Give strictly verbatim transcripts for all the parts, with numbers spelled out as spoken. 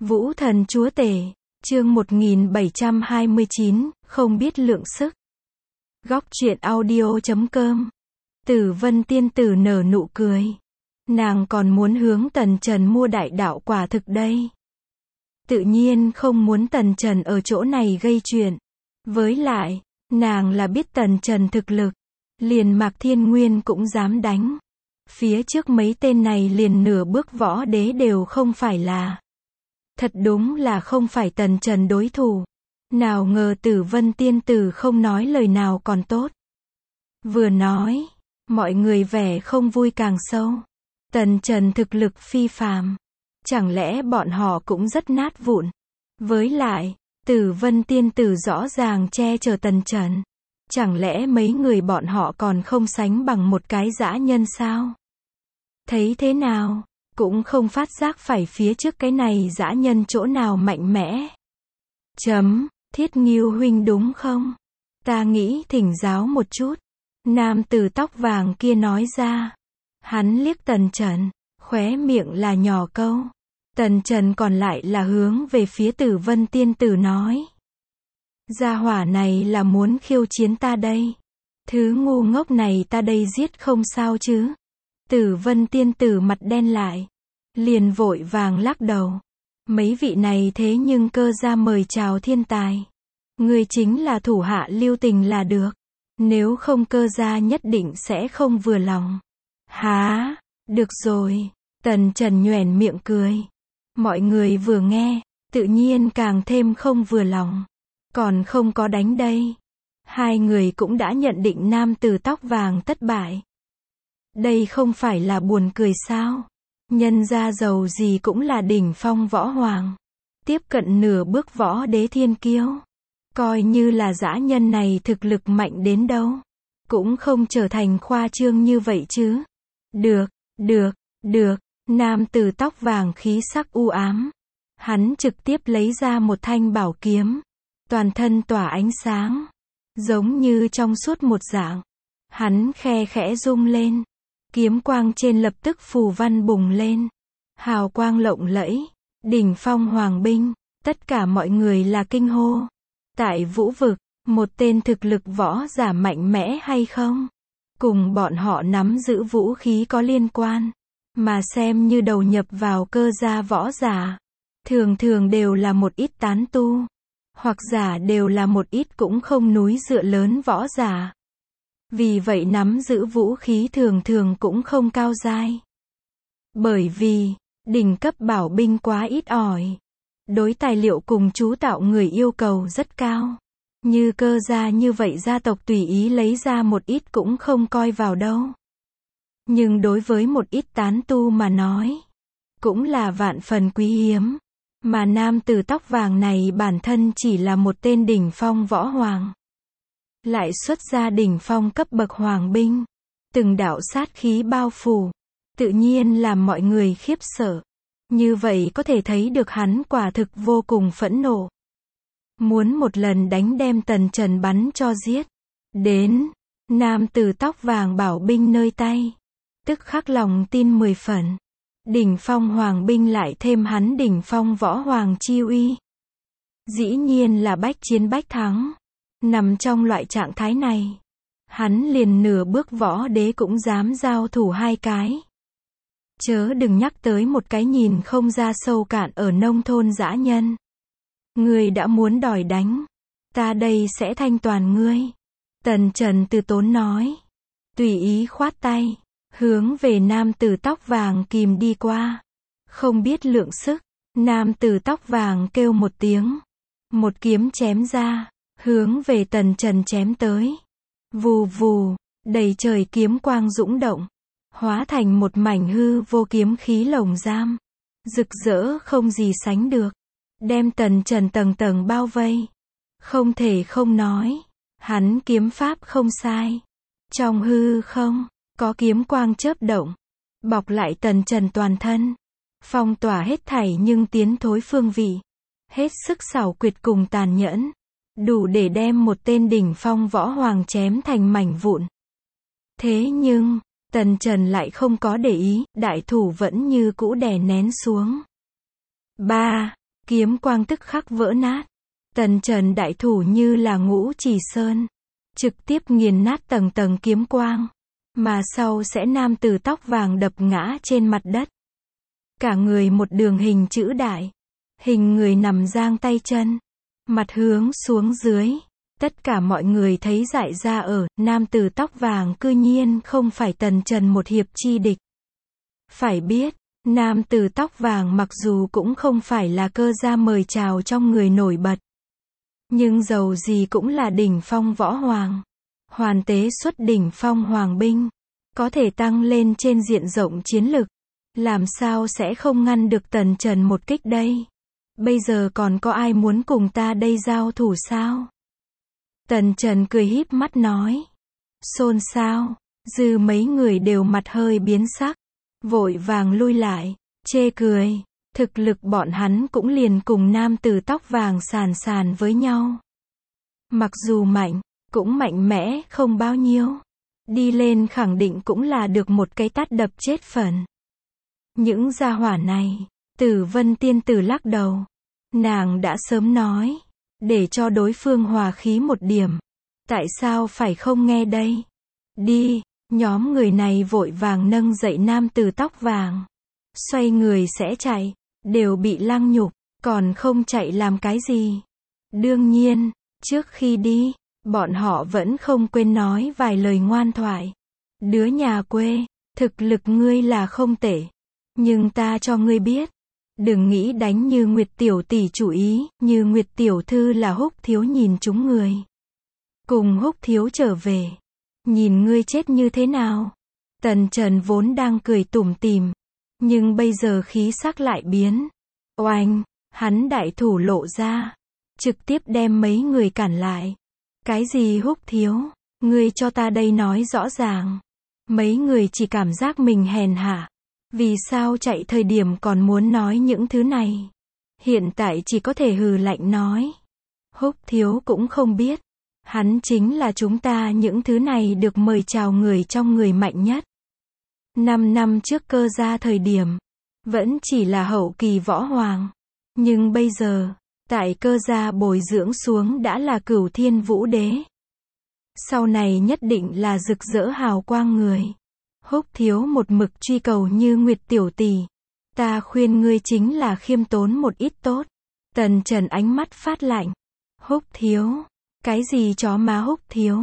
Vũ thần chúa tể, chương một nghìn bảy trăm hai mươi chín, không biết lượng sức. Góc truyện audio chấm com. Tử Vân tiên tử nở nụ cười. Nàng còn muốn hướng Tần Trần mua đại đạo quả thực đây. Tự nhiên không muốn Tần Trần ở chỗ này gây chuyện. Với lại, nàng là biết Tần Trần thực lực. Liền Mạc Thiên Nguyên cũng dám đánh. Phía trước mấy tên này liền nửa bước võ đế đều không phải là. Thật đúng là không phải Tần Trần đối thủ. Nào ngờ Tử Vân tiên tử không nói lời nào còn tốt. Vừa nói, mọi người vẻ không vui càng sâu. Tần Trần thực lực phi phàm. Chẳng lẽ bọn họ cũng rất nát vụn? Với lại, Tử Vân tiên tử rõ ràng che chở Tần Trần. Chẳng lẽ mấy người bọn họ còn không sánh bằng một cái dã nhân sao? Thấy thế nào? Cũng không phát giác phải phía trước cái này dã nhân chỗ nào mạnh mẽ. Chấm, Thiết Ngưu huynh đúng không? Ta nghĩ thỉnh giáo một chút. Nam tử tóc vàng kia nói ra. Hắn liếc Tần Trần, khóe miệng là nhỏ câu. Tần Trần còn lại là hướng về phía Tử Vân tiên tử nói. Gia hỏa này là muốn khiêu chiến ta đây. Thứ ngu ngốc này ta đây giết không sao chứ. Tử Vân tiên tử mặt đen lại. Liền vội vàng lắc đầu. Mấy vị này thế nhưng cơ gia mời chào thiên tài. Người chính là thủ hạ lưu tình là được. Nếu không cơ gia nhất định sẽ không vừa lòng. Há, được rồi. Tần Trần nhoẻn miệng cười. Mọi người vừa nghe, tự nhiên càng thêm không vừa lòng. Còn không có đánh đây. Hai người cũng đã nhận định nam tử tóc vàng thất bại. Đây không phải là buồn cười sao? Nhân gia giàu gì cũng là đỉnh phong võ hoàng. Tiếp cận nửa bước võ đế thiên kiêu. Coi như là dã nhân này thực lực mạnh đến đâu. Cũng không trở thành khoa trương như vậy chứ. Được, được, được. Nam tử tóc vàng khí sắc u ám. Hắn trực tiếp lấy ra một thanh bảo kiếm. Toàn thân tỏa ánh sáng. Giống như trong suốt một dạng. Hắn khe khẽ rung lên. Kiếm quang trên lập tức phù văn bùng lên. Hào quang lộng lẫy. Đỉnh phong hoàng binh. Tất cả mọi người là kinh hô. Tại vũ vực, một tên thực lực võ giả mạnh mẽ hay không? Cùng bọn họ nắm giữ vũ khí có liên quan. Mà xem như đầu nhập vào cơ gia võ giả. Thường thường đều là một ít tán tu. Hoặc giả đều là một ít cũng không núi dựa lớn võ giả. Vì vậy nắm giữ vũ khí thường thường cũng không cao giai. Bởi vì, đỉnh cấp bảo binh quá ít ỏi. Đối tài liệu cùng chú tạo người yêu cầu rất cao. Như cơ gia như vậy gia tộc tùy ý lấy ra một ít cũng không coi vào đâu. Nhưng đối với một ít tán tu mà nói, cũng là vạn phần quý hiếm. Mà nam tử tóc vàng này bản thân chỉ là một tên đỉnh phong võ hoàng. Lại xuất ra đỉnh phong cấp bậc hoàng binh. Từng đạo sát khí bao phủ. Tự nhiên làm mọi người khiếp sợ. Như vậy có thể thấy được hắn quả thực vô cùng phẫn nộ. Muốn một lần đánh đem Tần Trần bắn cho giết. Đến, nam tử tóc vàng bảo binh nơi tay. Tức khắc lòng tin mười phần. Đỉnh phong hoàng binh lại thêm hắn đỉnh phong võ hoàng chi uy. Dĩ nhiên là bách chiến bách thắng. Nằm trong loại trạng thái này, hắn liền nửa bước võ đế cũng dám giao thủ hai cái. Chớ đừng nhắc tới một cái nhìn không ra sâu cạn ở nông thôn dã nhân. Ngươi đã muốn đòi đánh, ta đây sẽ thanh toàn ngươi. Tần Trần từ tốn nói. Tùy ý khoát tay, hướng về nam tử tóc vàng kìm đi qua. Không biết lượng sức, nam tử tóc vàng kêu một tiếng. Một kiếm chém ra. Hướng về Tần Trần chém tới. Vù vù, đầy trời kiếm quang dũng động. Hóa thành một mảnh hư vô kiếm khí lồng giam. Rực rỡ không gì sánh được. Đem Tần Trần tầng tầng bao vây. Không thể không nói. Hắn kiếm pháp không sai. Trong hư không, có kiếm quang chớp động. Bọc lại Tần Trần toàn thân. Phong tỏa hết thảy nhưng tiến thối phương vị. Hết sức xảo quyệt cùng tàn nhẫn. Đủ để đem một tên đỉnh phong võ hoàng chém thành mảnh vụn. Thế nhưng, Tần Trần lại không có để ý, đại thủ vẫn như cũ đè nén xuống. Ba, kiếm quang tức khắc vỡ nát. Tần Trần đại thủ như là ngũ chỉ sơn, trực tiếp nghiền nát tầng tầng kiếm quang, mà sau sẽ nam tử tóc vàng đập ngã trên mặt đất. Cả người một đường hình chữ đại, hình người nằm giang tay chân, mặt hướng xuống dưới. Tất cả mọi người thấy dại ra ở, nam tử tóc vàng cư nhiên không phải Tần Trần một hiệp chi địch. Phải biết, nam tử tóc vàng mặc dù cũng không phải là Cơ gia mời chào trong người nổi bật, nhưng dầu gì cũng là đỉnh phong võ hoàng. Hoàn tế xuất đỉnh phong hoàng binh, có thể tăng lên trên diện rộng chiến lực. Làm sao sẽ không ngăn được Tần Trần một kích đây? Bây giờ còn có ai muốn cùng ta đây giao thủ sao? Tần Trần cười híp mắt nói. Xôn xao, dư mấy người đều mặt hơi biến sắc, vội vàng lui lại, chê cười. Thực lực bọn hắn cũng liền cùng nam tử tóc vàng sàn sàn với nhau. Mặc dù mạnh, cũng mạnh mẽ không bao nhiêu. Đi lên khẳng định cũng là được một cái tát đập chết phần. Những gia hỏa này, Tử Vân tiên tử lắc đầu. Nàng đã sớm nói, để cho đối phương hòa khí một điểm. Tại sao phải không nghe đây? Đi, nhóm người này vội vàng nâng dậy nam tử tóc vàng. Xoay người sẽ chạy, đều bị lăng nhục, còn không chạy làm cái gì? Đương nhiên, trước khi đi, bọn họ vẫn không quên nói vài lời ngoan thoại. Đứa nhà quê, thực lực ngươi là không tệ, nhưng ta cho ngươi biết, đừng nghĩ đánh Như Nguyệt tiểu tỷ chủ ý. Như Nguyệt tiểu thư là Húc thiếu nhìn chúng người, cùng Húc thiếu trở về, nhìn ngươi chết như thế nào. Tần Trần vốn đang cười tủm tỉm, nhưng bây giờ khí sắc lại biến. Oanh, hắn đại thủ lộ ra, trực tiếp đem mấy người cản lại. Cái gì Húc thiếu, ngươi cho ta đây nói rõ ràng. Mấy người chỉ cảm giác mình hèn hạ. Vì sao chạy thời điểm còn muốn nói những thứ này? Hiện tại chỉ có thể hừ lạnh nói. Húc thiếu cũng không biết, hắn chính là chúng ta những thứ này được mời chào người trong người mạnh nhất. Năm năm trước Cơ gia thời điểm, vẫn chỉ là hậu kỳ võ hoàng. Nhưng bây giờ, tại Cơ gia bồi dưỡng xuống đã là Cửu Thiên Vũ Đế. Sau này nhất định là rực rỡ hào quang người. Húc thiếu một mực truy cầu Như Nguyệt tiểu tỷ. Ta khuyên ngươi chính là khiêm tốn một ít tốt. Tần Trần ánh mắt phát lạnh. Húc thiếu, cái gì chó má Húc thiếu?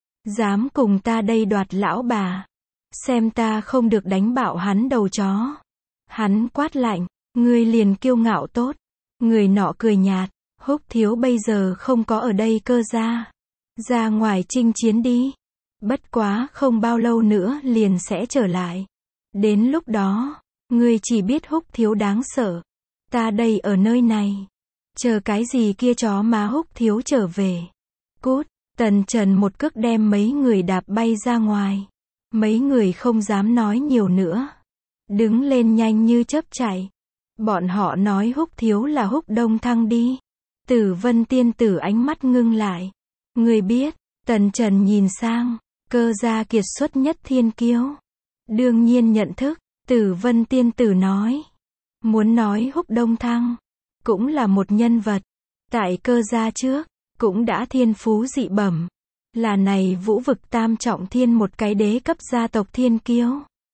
Dám cùng ta đây đoạt lão bà. Xem ta không được đánh bạo hắn đầu chó. Hắn quát lạnh, ngươi liền kiêu ngạo tốt. Người nọ cười nhạt, Húc thiếu bây giờ không có ở đây Cơ gia. Ra ngoài chinh chiến đi. Bất quá không bao lâu nữa liền sẽ trở lại. Đến lúc đó, ngươi chỉ biết Húc thiếu đáng sợ. Ta đây ở nơi này. Chờ cái gì kia chó má Húc thiếu trở về. Cút, Tần Trần một cước đem mấy người đạp bay ra ngoài. Mấy người không dám nói nhiều nữa. Đứng lên nhanh như chớp chạy. Bọn họ nói Húc thiếu là Húc Đông Thăng đi. Tử Vân tiên tử ánh mắt ngưng lại. Người biết, Tần Trần nhìn sang, Cơ gia kiệt xuất nhất thiên kiêu. Đương nhiên nhận thức, Tử Vân tiên tử nói. Muốn nói Húc Đông Thăng, cũng là một nhân vật. Tại Cơ gia trước, cũng đã thiên phú dị bẩm. Là này vũ vực tam trọng thiên một cái đế cấp gia tộc thiên kiêu.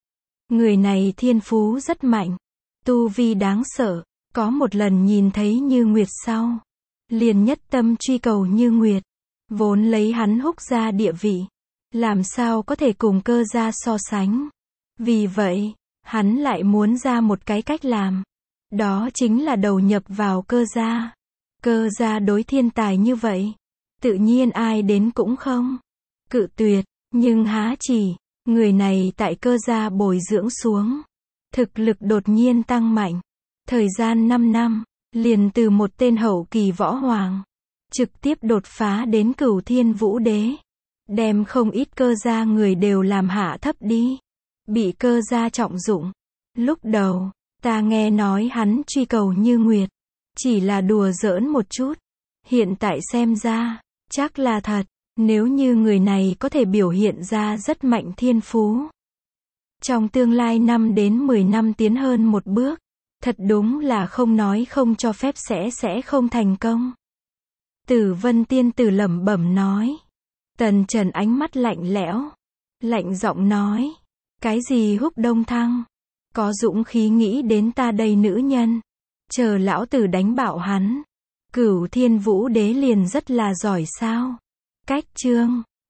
Người này thiên phú rất mạnh. Tu vi đáng sợ. Có một lần nhìn thấy Như Nguyệt sau, liền nhất tâm truy cầu Như Nguyệt. Vốn lấy hắn Húc gia địa vị, làm sao có thể cùng Cơ gia so sánh. Vì vậy, hắn lại muốn ra một cái cách làm. Đó chính là đầu nhập vào Cơ gia. Cơ gia đối thiên tài như vậy, tự nhiên ai đến cũng không cự tuyệt. Nhưng há chỉ, người này tại Cơ gia bồi dưỡng xuống, thực lực đột nhiên tăng mạnh. Thời gian năm năm, liền từ một tên hậu kỳ võ hoàng, trực tiếp đột phá đến Cửu Thiên Vũ Đế. Đem không ít Cơ gia người đều làm hạ thấp đi. Bị Cơ gia trọng dụng. Lúc đầu, ta nghe nói hắn truy cầu Như Nguyệt, chỉ là đùa giỡn một chút. Hiện tại xem ra, chắc là thật. Nếu như người này có thể biểu hiện ra rất mạnh thiên phú, trong tương lai năm đến mười năm tiến hơn một bước, Thật đúng là không nói không cho phép sẽ sẽ không thành công. Tử Vân tiên tử lẩm bẩm nói. Tần Trần ánh mắt lạnh lẽo, lạnh giọng nói. Cái gì Húc Đông Thăng? Có dũng khí nghĩ đến ta đây nữ nhân. Chờ lão tử đánh bạo hắn. Cửu Thiên Vũ Đế liền rất là giỏi sao? Cách chương